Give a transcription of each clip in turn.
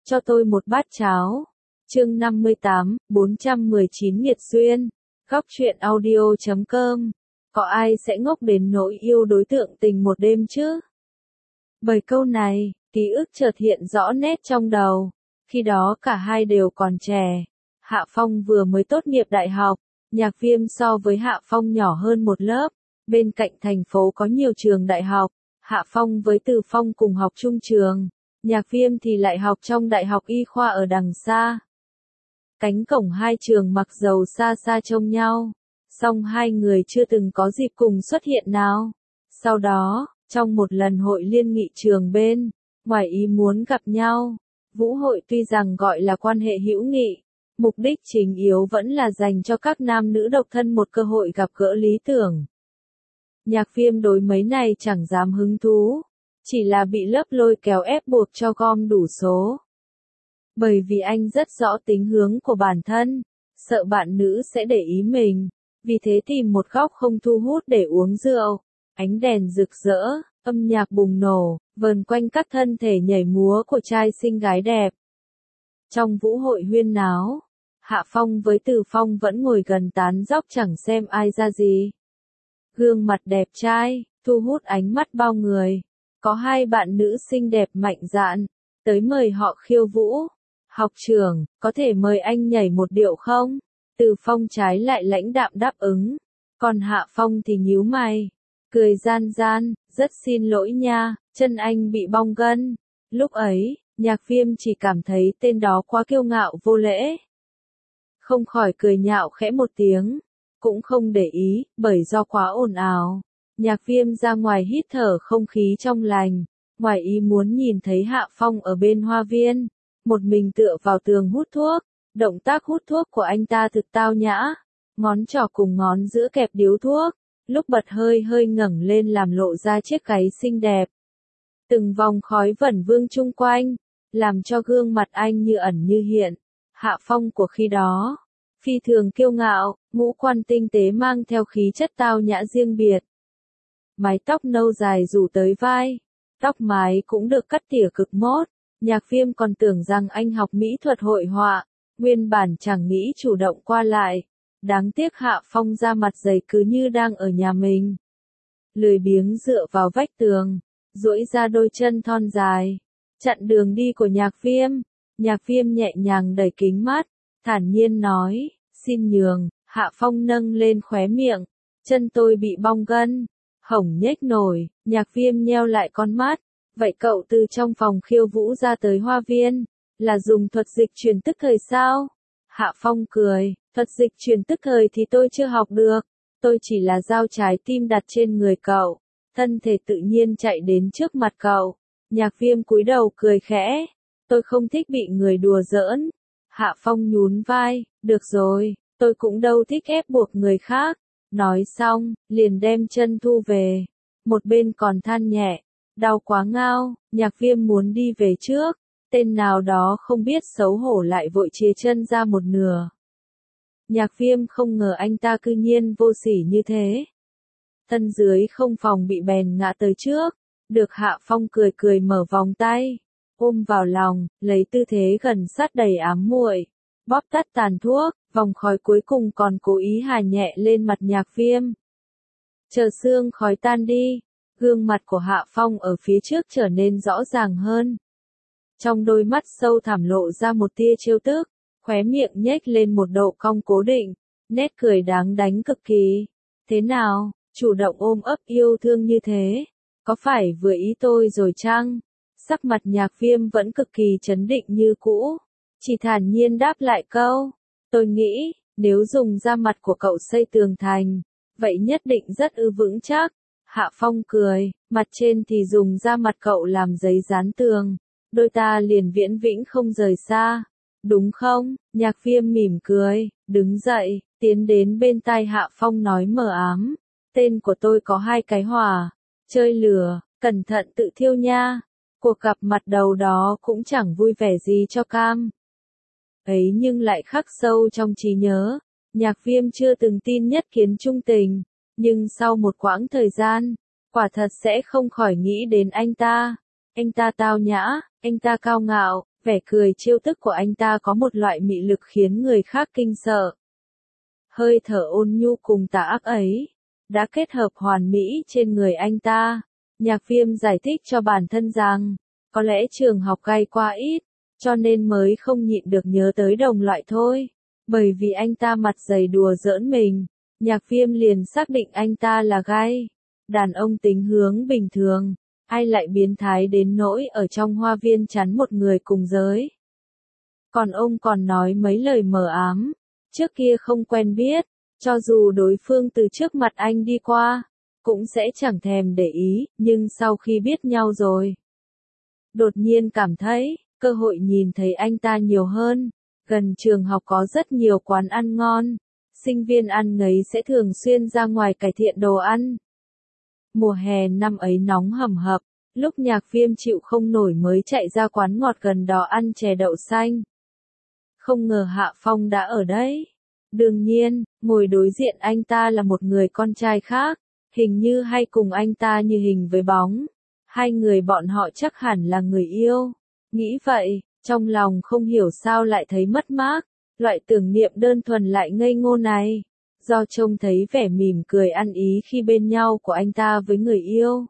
cho tôi một bát cháo. Chương 58, 419 nghiệt duyên. Góc truyện audio.com. Có ai sẽ ngốc đến nỗi yêu đối tượng tình một đêm chứ? Bởi câu này, ký ức chợt hiện rõ nét trong đầu. Khi đó cả hai đều còn trẻ. Hạ Phong vừa mới tốt nghiệp đại học. Nhạc Viêm so với Hạ Phong nhỏ hơn một lớp. Bên cạnh thành phố có nhiều trường đại học. Hạ Phong với Từ Phong cùng học chung trường. Nhạc Viêm thì lại học trong đại học y khoa ở đằng xa. Cánh cổng hai trường mặc dầu xa xa trông nhau. Song hai người chưa từng có dịp cùng xuất hiện nào. Sau đó, trong một lần hội liên nghị trường bên, ngoài ý muốn gặp nhau. Vũ hội tuy rằng gọi là quan hệ hữu nghị, mục đích chính yếu vẫn là dành cho các nam nữ độc thân một cơ hội gặp gỡ lý tưởng. Nhạc Viêm đối mấy này chẳng dám hứng thú, chỉ là bị lớp lôi kéo ép buộc cho gom đủ số. Bởi vì anh rất rõ tính hướng của bản thân, sợ bạn nữ sẽ để ý mình, vì thế tìm một góc không thu hút để uống rượu. Ánh đèn rực rỡ, âm nhạc bùng nổ, vờn quanh các thân thể nhảy múa của trai xinh gái đẹp. Trong vũ hội huyên náo, Hạ Phong với Từ Phong vẫn ngồi gần tán dóc chẳng xem ai ra gì. Gương mặt đẹp trai, thu hút ánh mắt bao người. Có hai bạn nữ xinh đẹp mạnh dạn, tới mời họ khiêu vũ. Học trưởng, có thể mời anh nhảy một điệu không? Từ Phong trái lại lãnh đạm đáp ứng. Còn Hạ Phong thì nhíu mày, cười gian gian, rất xin lỗi nha, chân anh bị bong gân. Lúc ấy, Nhạc Viêm chỉ cảm thấy tên đó quá kiêu ngạo vô lễ. Không khỏi cười nhạo khẽ một tiếng, cũng không để ý, bởi do quá ồn ào. Nhạc Viêm ra ngoài hít thở không khí trong lành, ngoài ý muốn nhìn thấy Hạ Phong ở bên hoa viên, một mình tựa vào tường hút thuốc. Động tác hút thuốc của anh ta thực tao nhã, ngón trỏ cùng ngón giữa kẹp điếu thuốc, lúc bật hơi hơi ngẩng lên làm lộ ra chiếc gáy xinh đẹp. Từng vòng khói vẩn vương chung quanh, làm cho gương mặt anh như ẩn như hiện. Hạ Phong của khi đó, phi thường kiêu ngạo, ngũ quan tinh tế mang theo khí chất tao nhã riêng biệt. Mái tóc nâu dài rủ tới vai, tóc mái cũng được cắt tỉa cực mốt. Nhạc Viêm còn tưởng rằng anh học mỹ thuật hội họa, nguyên bản chẳng nghĩ chủ động qua lại. Đáng tiếc Hạ Phong ra mặt dày cứ như đang ở nhà mình. Lười biếng dựa vào vách tường, duỗi ra đôi chân thon dài, chặn đường đi của Nhạc Viêm. Nhạc Viêm nhẹ nhàng đẩy kính mắt, thản nhiên nói, xin nhường. Hạ Phong nâng lên khóe miệng, chân tôi bị bong gân, hổng nhếch nổi. Nhạc Viêm nheo lại con mắt, vậy cậu từ trong phòng khiêu vũ ra tới hoa viên, là dùng thuật dịch truyền tức thời sao? Hạ Phong cười, thuật dịch truyền tức thời thì tôi chưa học được, tôi chỉ là giao trái tim đặt trên người cậu, thân thể tự nhiên chạy đến trước mặt cậu. Nhạc Viêm cúi đầu cười khẽ, tôi không thích bị người đùa giỡn. Hạ Phong nhún vai, được rồi, tôi cũng đâu thích ép buộc người khác. Nói xong, liền đem chân thu về, một bên còn than nhẹ, đau quá ngao. Nhạc Viêm muốn đi về trước, tên nào đó không biết xấu hổ lại vội chia chân ra một nửa. Nhạc Viêm không ngờ anh ta cư nhiên vô sỉ như thế. Thân dưới không phòng bị bèn ngã tới trước, được Hạ Phong cười cười mở vòng tay, ôm vào lòng, lấy tư thế gần sát đầy ám muội, bóp tắt tàn thuốc, vòng khói cuối cùng còn cố ý hài nhẹ lên mặt Nhạc Viêm. Chờ sương khói tan đi, gương mặt của Hạ Phong ở phía trước trở nên rõ ràng hơn. Trong đôi mắt sâu thẳm lộ ra một tia trêu tức, khóe miệng nhếch lên một độ cong cố định, nét cười đáng đánh cực kỳ. Thế nào, chủ động ôm ấp yêu thương như thế, có phải vừa ý tôi rồi chăng? Sắc mặt Nhạc Viêm vẫn cực kỳ trấn định như cũ, chỉ thản nhiên đáp lại câu, tôi nghĩ, nếu dùng da mặt của cậu xây tường thành, vậy nhất định rất vững chắc. Hạ Phong cười, mặt trên thì dùng da mặt cậu làm giấy dán tường, đôi ta liền viễn vĩnh không rời xa, đúng không? Nhạc Viêm mỉm cười, đứng dậy, tiến đến bên tai Hạ Phong nói mờ ám, tên của tôi có hai cái hỏa, chơi lửa, cẩn thận tự thiêu nha. Cuộc gặp mặt đầu đó cũng chẳng vui vẻ gì cho cam ấy nhưng lại khắc sâu trong trí nhớ. Nhạc Viêm chưa từng tin nhất kiến trung tình, nhưng sau một quãng thời gian, quả thật sẽ không khỏi nghĩ đến anh ta. Anh ta tao nhã, anh ta cao ngạo, Vẻ cười trêu tức của anh ta có một loại mị lực khiến người khác kinh sợ. Hơi thở ôn nhu cùng tà ác ấy, đã kết hợp hoàn mỹ trên người anh ta. Nhạc Viêm giải thích cho bản thân rằng, có lẽ trường học gay quá ít, cho nên mới không nhịn được nhớ tới đồng loại thôi. Bởi vì anh ta mặt dày đùa giỡn mình, Nhạc Viêm liền xác định anh ta là gay. Đàn ông tính hướng bình thường, ai lại biến thái đến nỗi ở trong hoa viên chắn một người cùng giới. Còn ông còn nói mấy lời mờ ám, trước kia không quen biết, cho dù đối phương từ trước mặt anh đi qua, cũng sẽ chẳng thèm để ý, nhưng sau khi biết nhau rồi, đột nhiên cảm thấy, cơ hội nhìn thấy anh ta nhiều hơn. Gần trường học có rất nhiều quán ăn ngon, sinh viên ăn ngấy sẽ thường xuyên ra ngoài cải thiện đồ ăn. Mùa hè năm ấy nóng hầm hập, lúc Nhạc Viêm chịu không nổi mới chạy ra quán ngọt gần đó ăn chè đậu xanh. Không ngờ Hạ Phong đã ở đấy. Đương nhiên, ngồi đối diện anh ta là một người con trai khác, hình như hay cùng anh ta như hình với bóng. Hai người bọn họ chắc hẳn là người yêu. Nghĩ vậy, trong lòng không hiểu sao lại thấy mất mát, loại tưởng niệm đơn thuần lại ngây ngô này. Do trông thấy vẻ mỉm cười ăn ý khi bên nhau của anh ta với người yêu,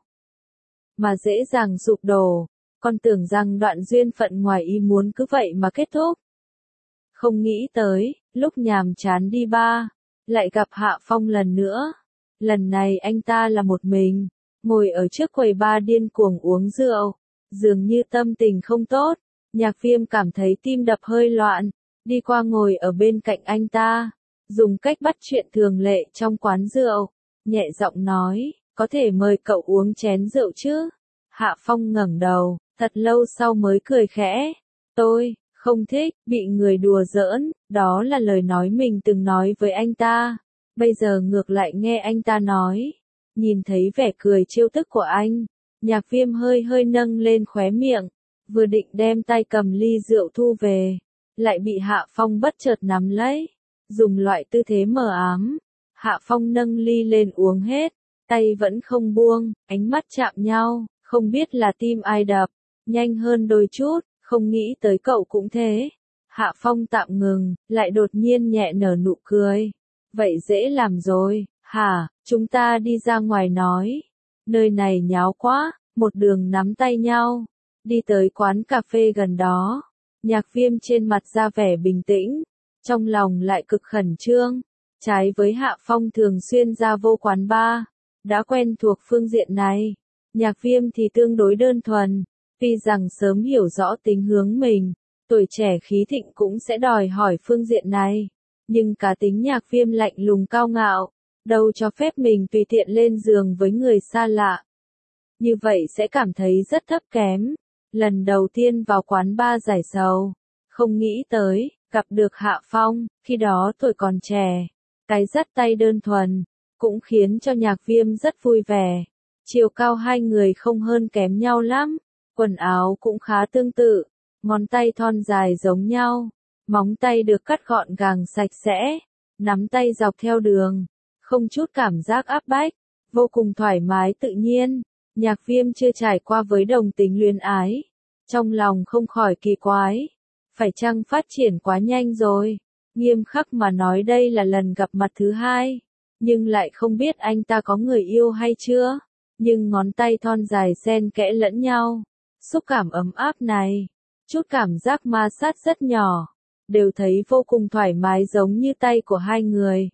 mà dễ dàng sụp đổ, còn tưởng rằng đoạn duyên phận ngoài ý muốn cứ vậy mà kết thúc. Không nghĩ tới, lúc nhàm chán đi bar, lại gặp Hạ Phong lần nữa. Lần này anh ta là một mình, ngồi ở trước quầy bar điên cuồng uống rượu, dường như tâm tình không tốt. Nhạc Viêm cảm thấy tim đập hơi loạn, đi qua ngồi ở bên cạnh anh ta, dùng cách bắt chuyện thường lệ trong quán rượu, nhẹ giọng nói, có thể mời cậu uống chén rượu chứ? Hạ Phong ngẩng đầu, thật lâu sau mới cười khẽ, tôi không thích bị người đùa giỡn, đó là lời nói mình từng nói với anh ta. Bây giờ ngược lại nghe anh ta nói, nhìn thấy vẻ cười trêu tức của anh, Nhạc Viêm hơi hơi nâng lên khóe miệng, vừa định đem tay cầm ly rượu thu về, lại bị Hạ Phong bất chợt nắm lấy, dùng loại tư thế mờ ám. Hạ Phong nâng ly lên uống hết, tay vẫn không buông, ánh mắt chạm nhau, không biết là tim ai đập nhanh hơn đôi chút, không nghĩ tới cậu cũng thế. Hạ Phong tạm ngừng, lại đột nhiên nhẹ nở nụ cười. Vậy dễ làm rồi, hả, chúng ta đi ra ngoài nói. Nơi này nháo quá, một đường nắm tay nhau, đi tới quán cà phê gần đó. Nhạc Viêm trên mặt ra vẻ bình tĩnh, trong lòng lại cực khẩn trương. Trái với Hạ Phong thường xuyên ra vô quán bar, đã quen thuộc phương diện này. Nhạc Viêm thì tương đối đơn thuần, tuy rằng sớm hiểu rõ tính hướng mình, tuổi trẻ khí thịnh cũng sẽ đòi hỏi phương diện này. Nhưng cá tính Nhạc Viêm lạnh lùng cao ngạo, đâu cho phép mình tùy tiện lên giường với người xa lạ. Như vậy sẽ cảm thấy rất thấp kém. Lần đầu tiên vào quán bar giải sầu, không nghĩ tới, gặp được Hạ Phong, khi đó tuổi còn trẻ. Cái dắt tay đơn thuần, cũng khiến cho Nhạc Viêm rất vui vẻ. Chiều cao hai người không hơn kém nhau lắm, quần áo cũng khá tương tự, ngón tay thon dài giống nhau, móng tay được cắt gọn gàng sạch sẽ, nắm tay dọc theo đường, không chút cảm giác áp bách, vô cùng thoải mái tự nhiên. Nhạc Viêm chưa trải qua với đồng tính luyến ái, trong lòng không khỏi kỳ quái, phải chăng phát triển quá nhanh rồi? Nghiêm khắc mà nói đây là lần gặp mặt thứ hai, nhưng lại không biết anh ta có người yêu hay chưa. Nhưng ngón tay thon dài xen kẽ lẫn nhau, xúc cảm ấm áp này, chút cảm giác ma sát rất nhỏ, đều thấy vô cùng thoải mái giống như tay của hai người.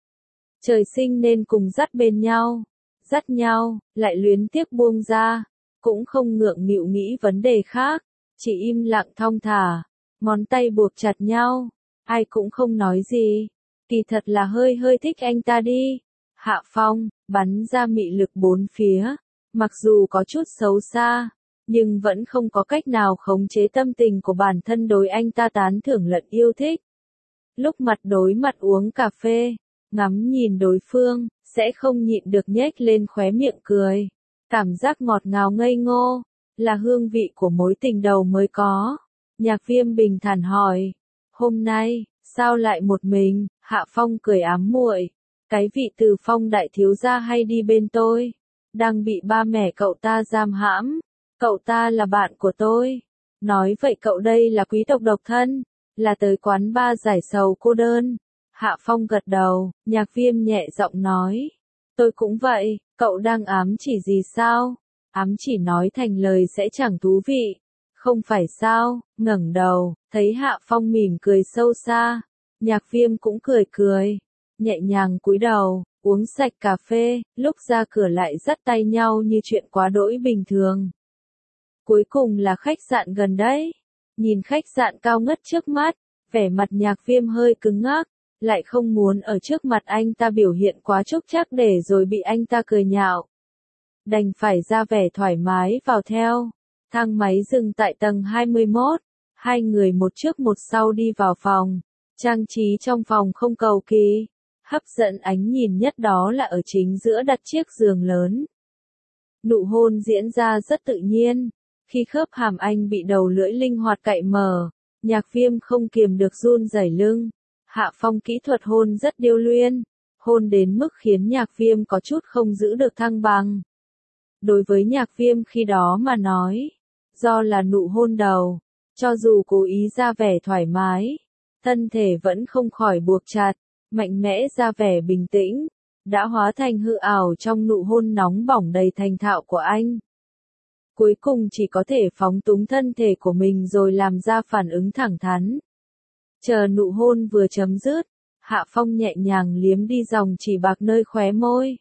Trời sinh nên cùng dắt bên nhau, dắt nhau, lại luyến tiếc buông ra, cũng không ngượng nghịu nghĩ vấn đề khác, chỉ im lặng thong thả, ngón tay buộc chặt nhau, ai cũng không nói gì, kỳ thật là hơi hơi thích anh ta đi. Hạ Phong, bắn ra mị lực bốn phía, mặc dù có chút xấu xa, nhưng vẫn không có cách nào khống chế tâm tình của bản thân đối anh ta tán thưởng lẫn yêu thích. Lúc mặt đối mặt uống cà phê, ngắm nhìn đối phương, sẽ không nhịn được nhếch lên khóe miệng cười. Cảm giác ngọt ngào ngây ngô, là hương vị của mối tình đầu mới có. Nhạc Viêm bình thản hỏi, hôm nay, sao lại một mình? Hạ Phong cười ám muội, cái vị Từ Phong đại thiếu gia hay đi bên tôi, đang bị ba mẹ cậu ta giam hãm, cậu ta là bạn của tôi, Nói vậy cậu đây là quý tộc độc thân, là tới quán bar giải sầu cô đơn. Hạ Phong gật đầu, Nhạc Viêm nhẹ giọng nói. Tôi cũng vậy, cậu đang ám chỉ gì sao? Ám chỉ nói thành lời sẽ chẳng thú vị. Không phải sao, ngẩng đầu, thấy Hạ Phong mỉm cười sâu xa. Nhạc Viêm cũng cười cười, nhẹ nhàng cúi đầu, uống sạch cà phê, lúc ra cửa lại dắt tay nhau như chuyện quá đỗi bình thường. Cuối cùng là khách sạn gần đấy. Nhìn khách sạn cao ngất trước mắt, vẻ mặt Nhạc Viêm hơi cứng ngắc, lại không muốn ở trước mặt anh ta biểu hiện quá trúc trác để rồi bị anh ta cười nhạo. Đành phải ra vẻ thoải mái vào theo. Thang máy dừng tại tầng 21, hai người một trước một sau đi vào phòng. Trang trí trong phòng không cầu kỳ, hấp dẫn ánh nhìn nhất đó là ở chính giữa đặt chiếc giường lớn. Nụ hôn diễn ra rất tự nhiên, khi khớp hàm anh bị đầu lưỡi linh hoạt cạy mở, Nhạc Viêm không kiềm được run rẩy lưng. Hạ Phong kỹ thuật hôn rất điêu luyện, hôn đến mức khiến Nhạc Viêm có chút không giữ được thăng bằng. Đối với Nhạc Viêm khi đó mà nói, do là nụ hôn đầu, cho dù cố ý ra vẻ thoải mái, thân thể vẫn không khỏi buộc chặt, mạnh mẽ ra vẻ bình tĩnh, đã hóa thành hư ảo trong nụ hôn nóng bỏng đầy thành thạo của anh. Cuối cùng chỉ có thể phóng túng thân thể của mình rồi làm ra phản ứng thẳng thắn. Chờ nụ hôn vừa chấm dứt, Hạ Phong nhẹ nhàng liếm đi dòng chỉ bạc nơi khóe môi.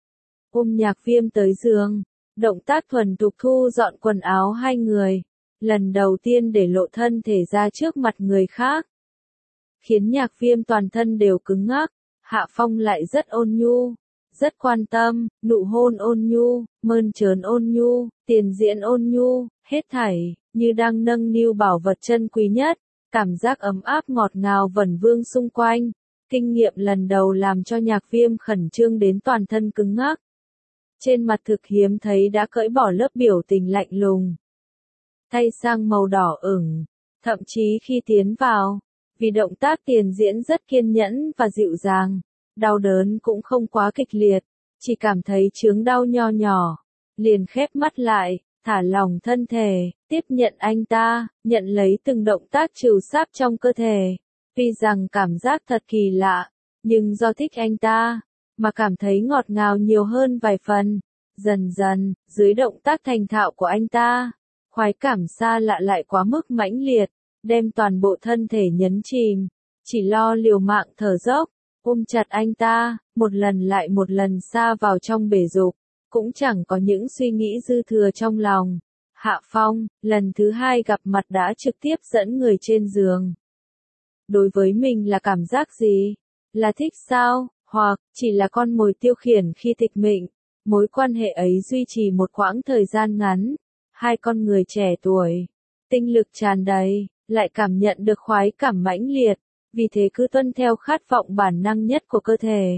Ôm Nhạc Viêm tới giường, động tác thuần thục thu dọn quần áo hai người, lần đầu tiên để lộ thân thể ra trước mặt người khác. Khiến Nhạc Viêm toàn thân đều cứng ngắc, Hạ Phong lại rất ôn nhu, rất quan tâm, nụ hôn ôn nhu, mơn trớn ôn nhu, tiền diễn ôn nhu, hết thảy, như đang nâng niu bảo vật chân quý nhất, cảm giác ấm áp ngọt ngào vẩn vương xung quanh. Kinh nghiệm lần đầu làm cho Nhạc Viêm khẩn trương đến toàn thân cứng ngắc. Trên mặt thực hiếm thấy đã cởi bỏ lớp biểu tình lạnh lùng, thay sang màu đỏ ửng, thậm chí khi tiến vào, vì động tác tiền diễn rất kiên nhẫn và dịu dàng, đau đớn cũng không quá kịch liệt, chỉ cảm thấy chướng đau nho nhỏ, liền khép mắt lại, thả lỏng thân thể, tiếp nhận anh ta, nhận lấy từng động tác trừu sáp trong cơ thể. Tuy rằng cảm giác thật kỳ lạ, nhưng do thích anh ta, mà cảm thấy ngọt ngào nhiều hơn vài phần. Dần dần, dưới động tác thành thạo của anh ta, khoái cảm xa lạ lại quá mức mãnh liệt, đem toàn bộ thân thể nhấn chìm, chỉ lo liều mạng thở dốc, ôm chặt anh ta, một lần lại một lần xa vào trong bể dục, cũng chẳng có những suy nghĩ dư thừa trong lòng. Hạ Phong, lần thứ hai gặp mặt đã trực tiếp dẫn người trên giường. Đối với mình là cảm giác gì? Là thích sao? Hoặc, chỉ là con mồi tiêu khiển khi tịch mịch? Mối quan hệ ấy duy trì một quãng thời gian ngắn. Hai con người trẻ tuổi, tinh lực tràn đầy, lại cảm nhận được khoái cảm mãnh liệt, vì thế cứ tuân theo khát vọng bản năng nhất của cơ thể.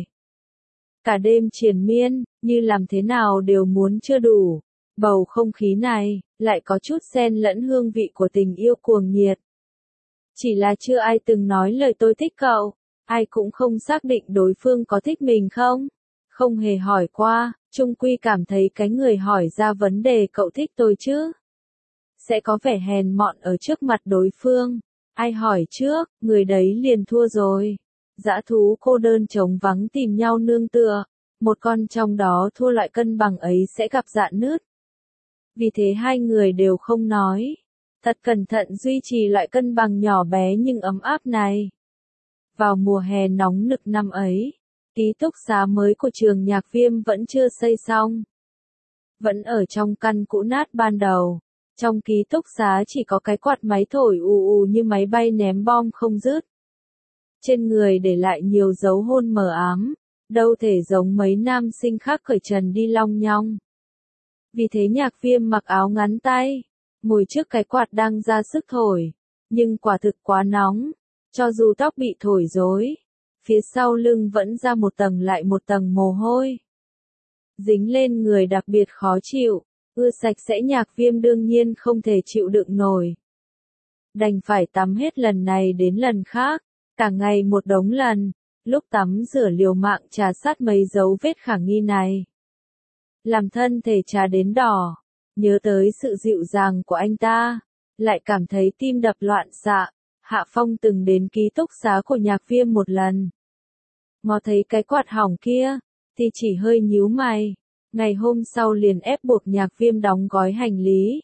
Cả đêm triền miên, như làm thế nào đều muốn chưa đủ. Bầu không khí này, lại có chút xen lẫn hương vị của tình yêu cuồng nhiệt. Chỉ là chưa ai từng nói lời tôi thích cậu, ai cũng không xác định đối phương có thích mình không. Không hề hỏi qua, chung quy cảm thấy cái người hỏi ra vấn đề cậu thích tôi chứ. Sẽ có vẻ hèn mọn ở trước mặt đối phương. Ai hỏi trước, người đấy liền thua rồi. Dã thú cô đơn trống vắng tìm nhau nương tựa. Một con trong đó thua loại cân bằng ấy sẽ gặp rạn nứt. Vì thế hai người đều không nói. Thật cẩn thận duy trì loại cân bằng nhỏ bé nhưng ấm áp này. Vào mùa hè nóng nực năm ấy, ký túc xá mới của trường Nhạc Viêm vẫn chưa xây xong. Vẫn ở trong căn cũ nát ban đầu. Trong ký túc xá chỉ có cái quạt máy thổi ù ù như máy bay ném bom không dứt. Trên người để lại nhiều dấu hôn mờ ám, đâu thể giống mấy nam sinh khác cởi trần đi long nhong. Vì thế Nhạc Viêm mặc áo ngắn tay, ngồi trước cái quạt đang ra sức thổi, nhưng quả thực quá nóng, cho dù tóc bị thổi rối, phía sau lưng vẫn ra một tầng lại một tầng mồ hôi. Dính lên người đặc biệt khó chịu, ưa sạch sẽ Nhạc Viêm đương nhiên không thể chịu đựng nổi. Đành phải tắm hết lần này đến lần khác, cả ngày một đống lần, lúc tắm rửa liều mạng trà sát mấy dấu vết khả nghi này. Làm thân thể trà đến đỏ, nhớ tới sự dịu dàng của anh ta, lại cảm thấy tim đập loạn xạ. Hạ Phong từng đến ký túc xá của Nhạc Viêm một lần. Ngó thấy cái quạt hỏng kia, thì chỉ hơi nhíu mày. Ngày hôm sau liền ép buộc Nhạc Viêm đóng gói hành lý,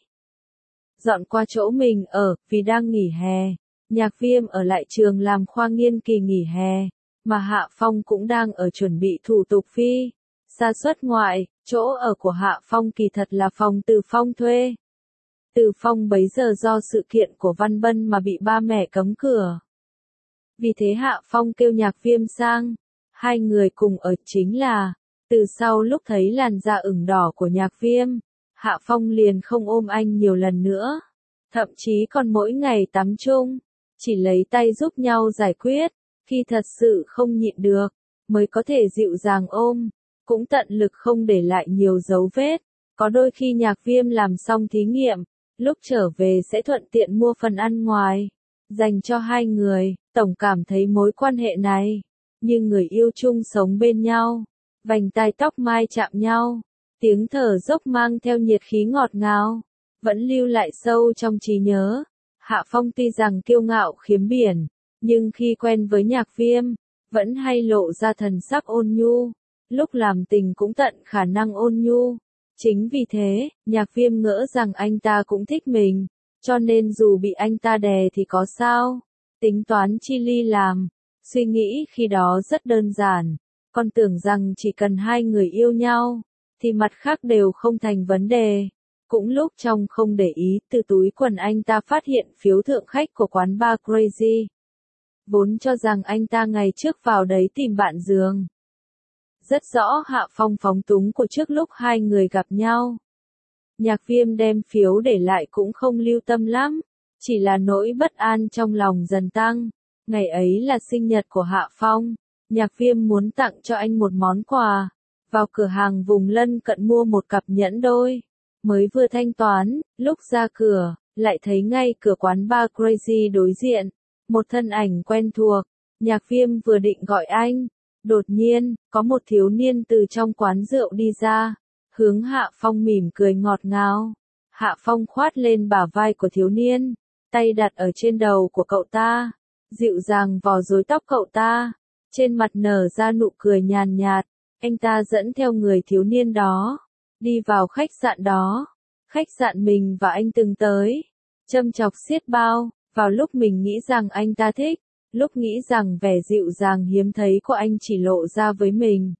dọn qua chỗ mình ở, vì đang nghỉ hè. Nhạc Viêm ở lại trường làm khoa nghiên kỳ nghỉ hè, mà Hạ Phong cũng đang ở chuẩn bị thủ tục phi sa xuất ngoại. Chỗ ở của Hạ Phong kỳ thật là phòng Từ Phong thuê. Từ Phong bấy giờ do sự kiện của Văn Bân mà bị ba mẹ cấm cửa. Vì thế Hạ Phong kêu Nhạc Viêm sang. Hai người cùng ở. Chính là, từ sau lúc thấy làn da ửng đỏ của Nhạc Viêm, Hạ Phong liền không ôm anh nhiều lần nữa. Thậm chí còn mỗi ngày tắm chung, chỉ lấy tay giúp nhau giải quyết. Khi thật sự không nhịn được, mới có thể dịu dàng ôm. Cũng tận lực không để lại nhiều dấu vết. Có đôi khi Nhạc Viêm làm xong thí nghiệm, lúc trở về sẽ thuận tiện mua phần ăn ngoài, dành cho hai người. Tổng cảm thấy mối quan hệ này, như người yêu chung sống bên nhau, vành tai tóc mai chạm nhau, tiếng thở dốc mang theo nhiệt khí ngọt ngào, vẫn lưu lại sâu trong trí nhớ. Hạ Phong tuy rằng kiêu ngạo khiếm biển, nhưng khi quen với Nhạc Viêm, vẫn hay lộ ra thần sắc ôn nhu, lúc làm tình cũng tận khả năng ôn nhu. Chính vì thế, Nhạc Viêm ngỡ rằng anh ta cũng thích mình, cho nên dù bị anh ta đè thì có sao, tính toán chi ly làm. Suy nghĩ khi đó rất đơn giản, con tưởng rằng chỉ cần hai người yêu nhau, thì mặt khác đều không thành vấn đề. Cũng lúc trong không để ý, từ túi quần anh ta phát hiện phiếu thượng khách của quán bar Crazy. Vốn cho rằng anh ta ngày trước vào đấy tìm bạn giường. Rất rõ Hạ Phong phóng túng của trước lúc hai người gặp nhau. Nhạc Viêm đem phiếu để lại cũng không lưu tâm lắm, chỉ là nỗi bất an trong lòng dần tăng. Ngày ấy là sinh nhật của Hạ Phong, Nhạc Viêm muốn tặng cho anh một món quà. Vào cửa hàng vùng lân cận mua một cặp nhẫn đôi. Mới vừa thanh toán, lúc ra cửa, lại thấy ngay cửa quán bar Crazy đối diện, một thân ảnh quen thuộc. Nhạc Viêm vừa định gọi anh, đột nhiên, có một thiếu niên từ trong quán rượu đi ra, hướng Hạ Phong mỉm cười ngọt ngào. Hạ Phong khoát lên bả vai của thiếu niên, tay đặt ở trên đầu của cậu ta, dịu dàng vò rối tóc cậu ta, trên mặt nở ra nụ cười nhàn nhạt. Anh ta dẫn theo người thiếu niên đó, đi vào khách sạn đó, khách sạn mình và anh từng tới, châm chọc xiết bao, vào lúc mình nghĩ rằng anh ta thích, lúc nghĩ rằng vẻ dịu dàng hiếm thấy của anh chỉ lộ ra với mình,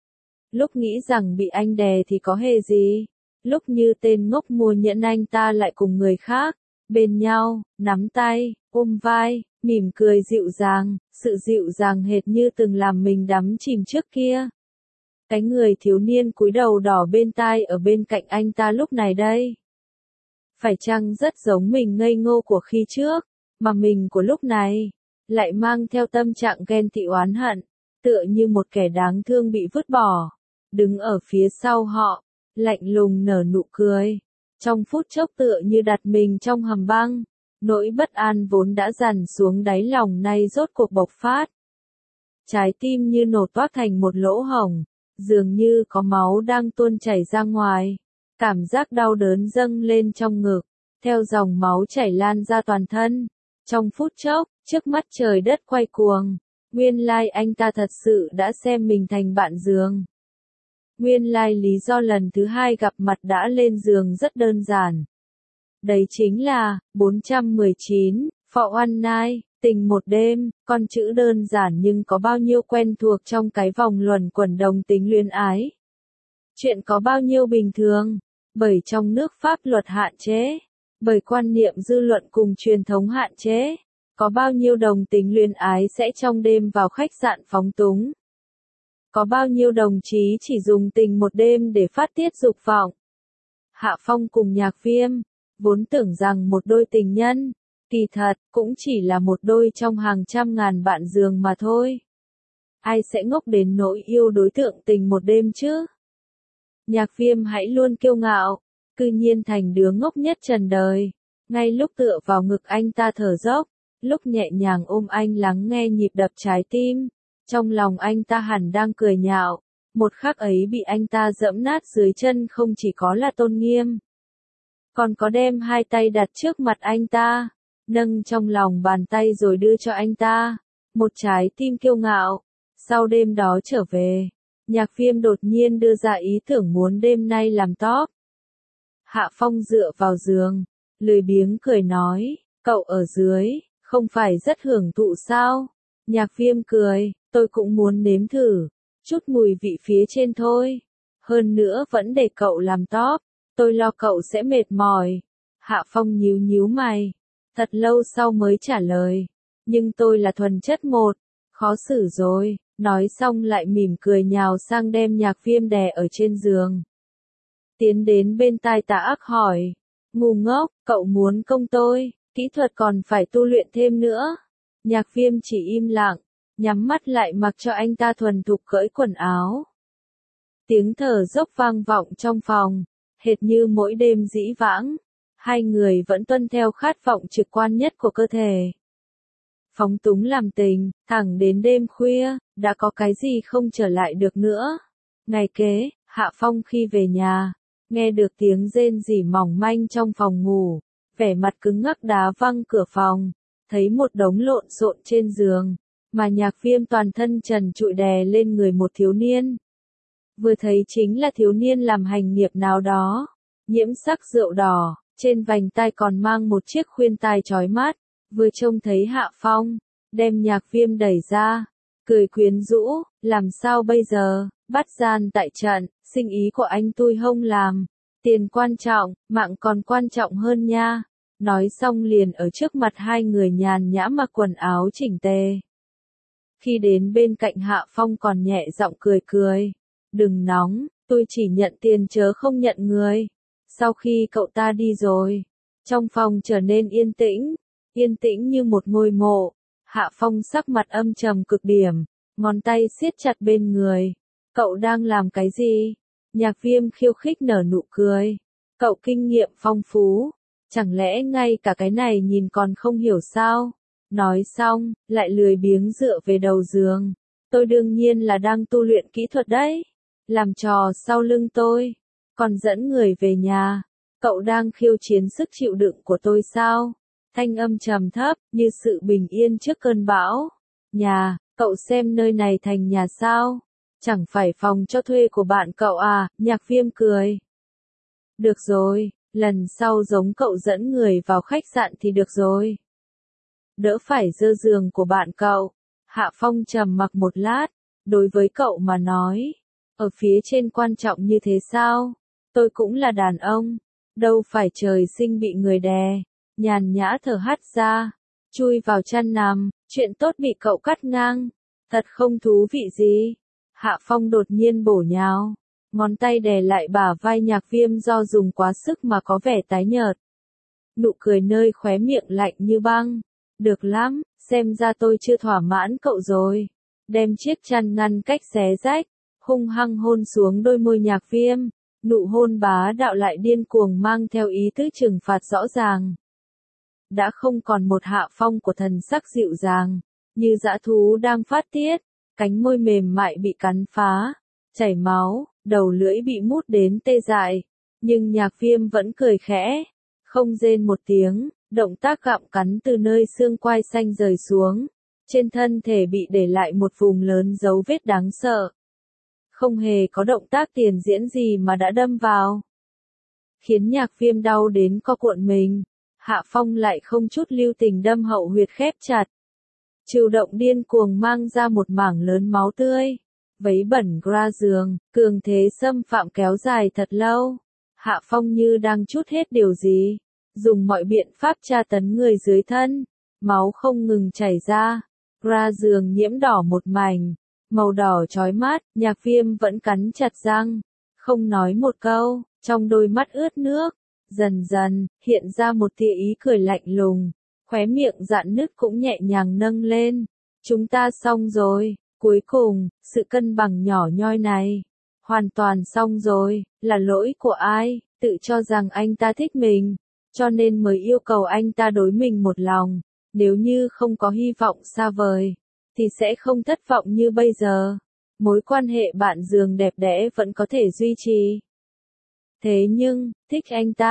lúc nghĩ rằng bị anh đè thì có hề gì, lúc như tên ngốc mua nhẫn anh ta lại cùng người khác, bên nhau, nắm tay, ôm vai, mỉm cười dịu dàng, sự dịu dàng hệt như từng làm mình đắm chìm trước kia. Cái người thiếu niên cúi đầu đỏ bên tai ở bên cạnh anh ta lúc này đây. Phải chăng rất giống mình ngây ngô của khi trước, mà mình của lúc này, lại mang theo tâm trạng ghen tị oán hận, tựa như một kẻ đáng thương bị vứt bỏ, đứng ở phía sau họ, lạnh lùng nở nụ cười. Trong phút chốc tựa như đặt mình trong hầm băng, nỗi bất an vốn đã dằn xuống đáy lòng nay rốt cuộc bộc phát. Trái tim như nổ toác thành một lỗ hổng, dường như có máu đang tuôn chảy ra ngoài. Cảm giác đau đớn dâng lên trong ngực, theo dòng máu chảy lan ra toàn thân. Trong phút chốc, trước mắt trời đất quay cuồng. Nguyên lai anh ta thật sự đã xem mình thành bạn giường. Nguyên lai lý do lần thứ hai gặp mặt đã lên giường rất đơn giản. Đấy chính là 419, For One Night, tình một đêm. Con chữ đơn giản nhưng có bao nhiêu quen thuộc trong cái vòng luẩn quẩn đồng tính luyến ái. Chuyện có bao nhiêu bình thường, bởi trong nước pháp luật hạn chế, bởi quan niệm dư luận cùng truyền thống hạn chế. Có bao nhiêu đồng tính luyến ái sẽ trong đêm vào khách sạn phóng túng. Có bao nhiêu đồng chí chỉ dùng tình một đêm để phát tiết dục vọng. Hạ Phong cùng Nhạc Viêm, vốn tưởng rằng một đôi tình nhân, kỳ thật, cũng chỉ là một đôi trong hàng trăm ngàn bạn giường mà thôi. Ai sẽ ngốc đến nỗi yêu đối tượng tình một đêm chứ? Nhạc Viêm hãy luôn kiêu ngạo, cư nhiên thành đứa ngốc nhất trần đời. Ngay lúc tựa vào ngực anh ta thở dốc, lúc nhẹ nhàng ôm anh lắng nghe nhịp đập trái tim, trong lòng anh ta hẳn đang cười nhạo. Một khắc ấy bị anh ta dẫm nát dưới chân không chỉ có là tôn nghiêm, còn có đem hai tay đặt trước mặt anh ta, nâng trong lòng bàn tay rồi đưa cho anh ta, một trái tim kiêu ngạo. Sau đêm đó trở về, Nhạc Viêm đột nhiên đưa ra ý tưởng muốn đêm nay làm top. Hạ Phong dựa vào giường, lười biếng cười nói, cậu ở dưới, không phải rất hưởng thụ sao? Nhạc Viêm cười, tôi cũng muốn nếm thử, chút mùi vị phía trên thôi. Hơn nữa vẫn để cậu làm top, tôi lo cậu sẽ mệt mỏi. Hạ Phong nhíu nhíu mày, thật lâu sau mới trả lời, nhưng tôi là thuần chất một, khó xử rồi. Nói xong lại mỉm cười nhào sang đem Nhạc Viêm đè ở trên giường. Tiến đến bên tai Tạ Ác hỏi, ngu ngốc, cậu muốn công tôi, kỹ thuật còn phải tu luyện thêm nữa. Nhạc Viêm chỉ im lặng, nhắm mắt lại mặc cho anh ta thuần thục cởi quần áo. Tiếng thở dốc vang vọng trong phòng, hệt như mỗi đêm dĩ vãng. Hai người vẫn tuân theo khát vọng trực quan nhất của cơ thể. Phóng túng làm tình, thẳng đến đêm khuya, đã có cái gì không trở lại được nữa. Ngày kế, Hạ Phong khi về nhà, nghe được tiếng rên rỉ mỏng manh trong phòng ngủ, vẻ mặt cứng ngắc đá văng cửa phòng, thấy một đống lộn xộn trên giường, mà Nhạc Viêm toàn thân trần trụi đè lên người một thiếu niên. Vừa thấy chính là thiếu niên làm hành nghiệp nào đó, nhiễm sắc rượu đỏ, trên vành tai còn mang một chiếc khuyên tai chói mắt. Vừa trông thấy Hạ Phong, đem Nhạc Viêm đẩy ra, cười quyến rũ, làm sao bây giờ, bắt gian tại trận, sinh ý của anh tôi không làm, tiền quan trọng, mạng còn quan trọng hơn nha. Nói xong liền ở trước mặt hai người nhàn nhã mặc quần áo chỉnh tề. Khi đến bên cạnh Hạ Phong còn nhẹ giọng cười cười, đừng nóng, tôi chỉ nhận tiền chớ không nhận người. Sau khi cậu ta đi rồi, trong phòng trở nên yên tĩnh như một ngôi mộ. Hạ Phong sắc mặt âm trầm cực điểm, ngón tay siết chặt bên người. Cậu đang làm cái gì? Nhạc Viêm khiêu khích nở nụ cười. Cậu kinh nghiệm phong phú, chẳng lẽ ngay cả cái này nhìn còn không hiểu sao? Nói xong, lại lười biếng dựa về đầu giường. Tôi đương nhiên là đang tu luyện kỹ thuật đấy. Làm trò sau lưng tôi, còn dẫn người về nhà. Cậu đang khiêu chiến sức chịu đựng của tôi sao? Thanh âm trầm thấp, như sự bình yên trước cơn bão. Nhà, cậu xem nơi này thành nhà sao? Chẳng phải phòng cho thuê của bạn cậu à? Nhạc Viêm cười. Được rồi, lần sau giống cậu dẫn người vào khách sạn thì được rồi. Đỡ phải dơ giường của bạn cậu. Hạ Phong trầm mặc một lát, đối với cậu mà nói, ở phía trên quan trọng như thế sao? Tôi cũng là đàn ông, đâu phải trời sinh bị người đè. Nhàn nhã thở hắt ra, chui vào chăn nằm, chuyện tốt bị cậu cắt ngang, thật không thú vị gì. Hạ Phong đột nhiên bổ nhào, ngón tay đè lại bả vai Nhạc Viêm do dùng quá sức mà có vẻ tái nhợt. Nụ cười nơi khóe miệng lạnh như băng, được lắm, xem ra tôi chưa thỏa mãn cậu rồi. Đem chiếc chăn ngăn cách xé rách, hung hăng hôn xuống đôi môi Nhạc Viêm, nụ hôn bá đạo lại điên cuồng mang theo ý tứ trừng phạt rõ ràng. Đã không còn một Hạ Phong của thần sắc dịu dàng, như dã thú đang phát tiết, cánh môi mềm mại bị cắn phá, chảy máu, đầu lưỡi bị mút đến tê dại, nhưng Nhạc Viêm vẫn cười khẽ, không rên một tiếng, động tác gặm cắn từ nơi xương quai xanh rời xuống, trên thân thể bị để lại một vùng lớn dấu vết đáng sợ. Không hề có động tác tiền diễn gì mà đã đâm vào, khiến Nhạc Viêm đau đến co cuộn mình. Hạ Phong lại không chút lưu tình đâm hậu huyệt khép chặt. Trừu động điên cuồng mang ra một mảng lớn máu tươi. Vấy bẩn ra giường, cường thế xâm phạm kéo dài thật lâu. Hạ Phong như đang trút hết điều gì. Dùng mọi biện pháp tra tấn người dưới thân. Máu không ngừng chảy ra. Ra giường nhiễm đỏ một mảnh. Màu đỏ chói mắt, Nhạc Viêm vẫn cắn chặt răng. Không nói một câu, trong đôi mắt ướt nước. Dần dần, hiện ra một tia ý cười lạnh lùng, khóe miệng rạn nứt cũng nhẹ nhàng nâng lên. Chúng ta xong rồi, cuối cùng, sự cân bằng nhỏ nhoi này, hoàn toàn xong rồi, là lỗi của ai, tự cho rằng anh ta thích mình, cho nên mới yêu cầu anh ta đối mình một lòng, nếu như không có hy vọng xa vời, thì sẽ không thất vọng như bây giờ. Mối quan hệ bạn giường đẹp đẽ vẫn có thể duy trì. Thế nhưng, thích anh ta,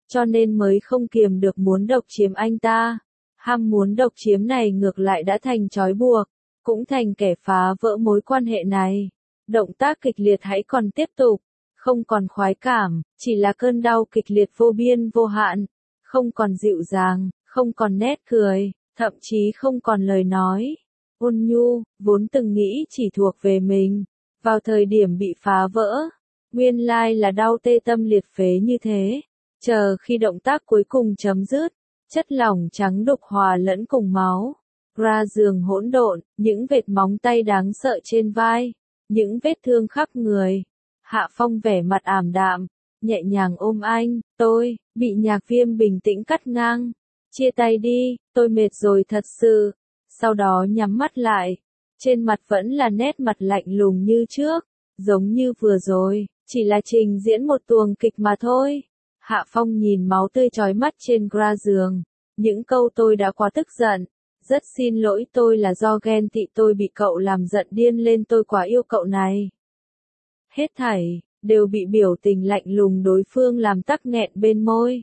cho nên mới không kiềm được muốn độc chiếm anh ta. Ham muốn độc chiếm này ngược lại đã thành trói buộc, cũng thành kẻ phá vỡ mối quan hệ này. Động tác kịch liệt hãy còn tiếp tục, không còn khoái cảm, chỉ là cơn đau kịch liệt vô biên vô hạn, không còn dịu dàng, không còn nét cười, thậm chí không còn lời nói. Ôn nhu, vốn từng nghĩ chỉ thuộc về mình, vào thời điểm bị phá vỡ, nguyên lai là đau tê tâm liệt phế như thế. Chờ khi động tác cuối cùng chấm dứt, chất lỏng trắng đục hòa lẫn cùng máu, ra giường hỗn độn, những vệt móng tay đáng sợ trên vai, những vết thương khắp người. Hạ Phong vẻ mặt ảm đạm, nhẹ nhàng ôm anh, tôi, bị Nhạc Viêm bình tĩnh cắt ngang. Chia tay đi, tôi mệt rồi thật sự. Sau đó nhắm mắt lại, trên mặt vẫn là nét mặt lạnh lùng như trước, giống như vừa rồi, chỉ là trình diễn một tuồng kịch mà thôi. Hạ Phong nhìn máu tươi chói mắt trên gra giường, những câu tôi đã quá tức giận. Rất xin lỗi, tôi là do ghen tị, tôi bị cậu làm giận điên lên, tôi quá yêu cậu này. Hết thảy đều bị biểu tình lạnh lùng đối phương làm tắc nghẹn bên môi.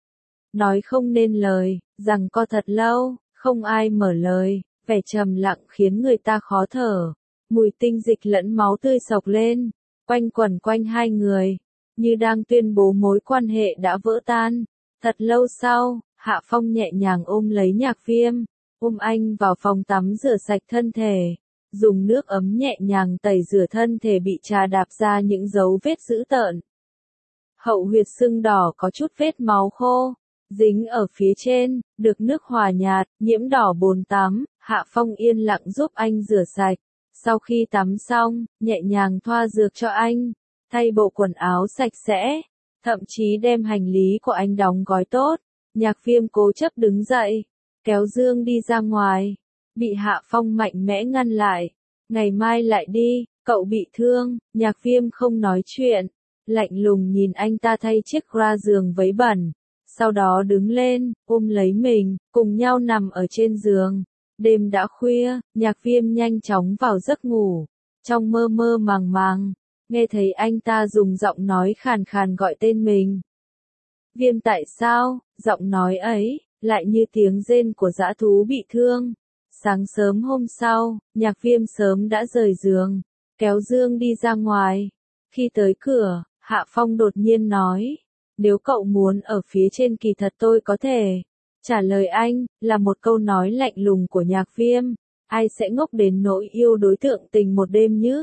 Nói không nên lời, rằng co thật lâu, không ai mở lời, vẻ trầm lặng khiến người ta khó thở. Mùi tinh dịch lẫn máu tươi sộc lên, quanh quẩn quanh hai người, như đang tuyên bố mối quan hệ đã vỡ tan. Thật lâu sau, Hạ Phong nhẹ nhàng ôm lấy Nhạc Viêm, ôm anh vào phòng tắm rửa sạch thân thể, dùng nước ấm nhẹ nhàng tẩy rửa thân thể bị trà đạp ra những dấu vết dữ tợn. Hậu huyệt sưng đỏ có chút vết máu khô, dính ở phía trên, được nước hòa nhạt, nhiễm đỏ bồn tắm. Hạ Phong yên lặng giúp anh rửa sạch. Sau khi tắm xong, nhẹ nhàng thoa dược cho anh, thay bộ quần áo sạch sẽ, thậm chí đem hành lý của anh đóng gói tốt. Nhạc Viêm cố chấp đứng dậy, kéo Dương đi ra ngoài, bị Hạ Phong mạnh mẽ ngăn lại. Ngày mai lại đi, cậu bị thương. Nhạc Viêm không nói chuyện, lạnh lùng nhìn anh ta thay chiếc gra giường vấy bẩn, sau đó đứng lên, ôm lấy mình, cùng nhau nằm ở trên giường. Đêm đã khuya, Nhạc Viêm nhanh chóng vào giấc ngủ, trong mơ mơ màng màng, nghe thấy anh ta dùng giọng nói khàn khàn gọi tên mình. Viêm, tại sao, giọng nói ấy, lại như tiếng rên của dã thú bị thương. Sáng sớm hôm sau, Nhạc Viêm sớm đã rời giường, kéo Dương đi ra ngoài. Khi tới cửa, Hạ Phong đột nhiên nói, nếu cậu muốn ở phía trên kỳ thật tôi có thể. Trả lời anh, là một câu nói lạnh lùng của Nhạc Viêm, ai sẽ ngốc đến nỗi yêu đối tượng tình một đêm nhứ.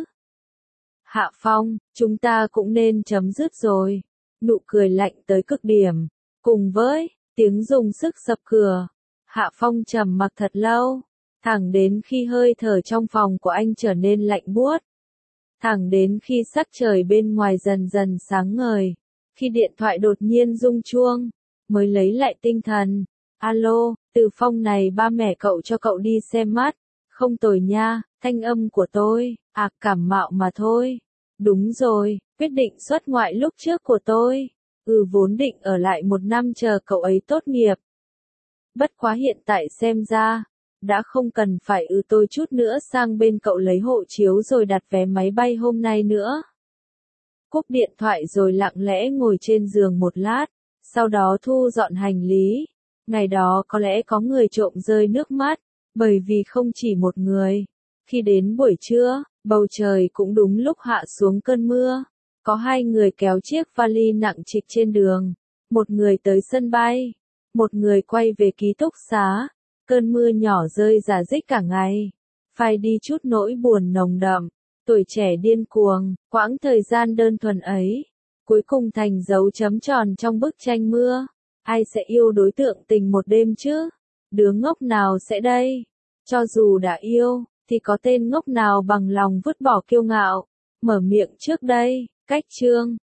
Hạ Phong, chúng ta cũng nên chấm dứt rồi. Nụ cười lạnh tới cực điểm, cùng với tiếng dùng sức sập cửa. Hạ Phong trầm mặc thật lâu, thẳng đến khi hơi thở trong phòng của anh trở nên lạnh buốt. Thẳng đến khi sắc trời bên ngoài dần dần sáng ngời, khi điện thoại đột nhiên rung chuông, mới lấy lại tinh thần. Alo, Từ Phong này, ba mẹ cậu cho cậu đi xem mắt. Không tồi nha, thanh âm của tôi, cảm mạo mà thôi. Đúng rồi, quyết định xuất ngoại lúc trước của tôi. Vốn định ở lại 1 năm chờ cậu ấy tốt nghiệp. Bất quá hiện tại xem ra, đã không cần phải tôi chút nữa sang bên cậu lấy hộ chiếu rồi đặt vé máy bay hôm nay nữa. Cúp điện thoại rồi lặng lẽ ngồi trên giường một lát, sau đó thu dọn hành lý. Ngày đó có lẽ có người trộm rơi nước mắt, bởi vì không chỉ một người. Khi đến buổi trưa, bầu trời cũng đúng lúc hạ xuống cơn mưa. Có 2 người kéo chiếc vali nặng trịch trên đường. Một người tới sân bay, một người quay về ký túc xá. Cơn mưa nhỏ rơi rả rích cả ngày, phai đi chút nỗi buồn nồng đậm. Tuổi trẻ điên cuồng, quãng thời gian đơn thuần ấy, cuối cùng thành dấu chấm tròn trong bức tranh mưa. Ai sẽ yêu đối tượng tình một đêm chứ? Đứa ngốc nào sẽ đây? Cho dù đã yêu, thì có tên ngốc nào bằng lòng vứt bỏ kiêu ngạo, mở miệng trước đây? Cách chương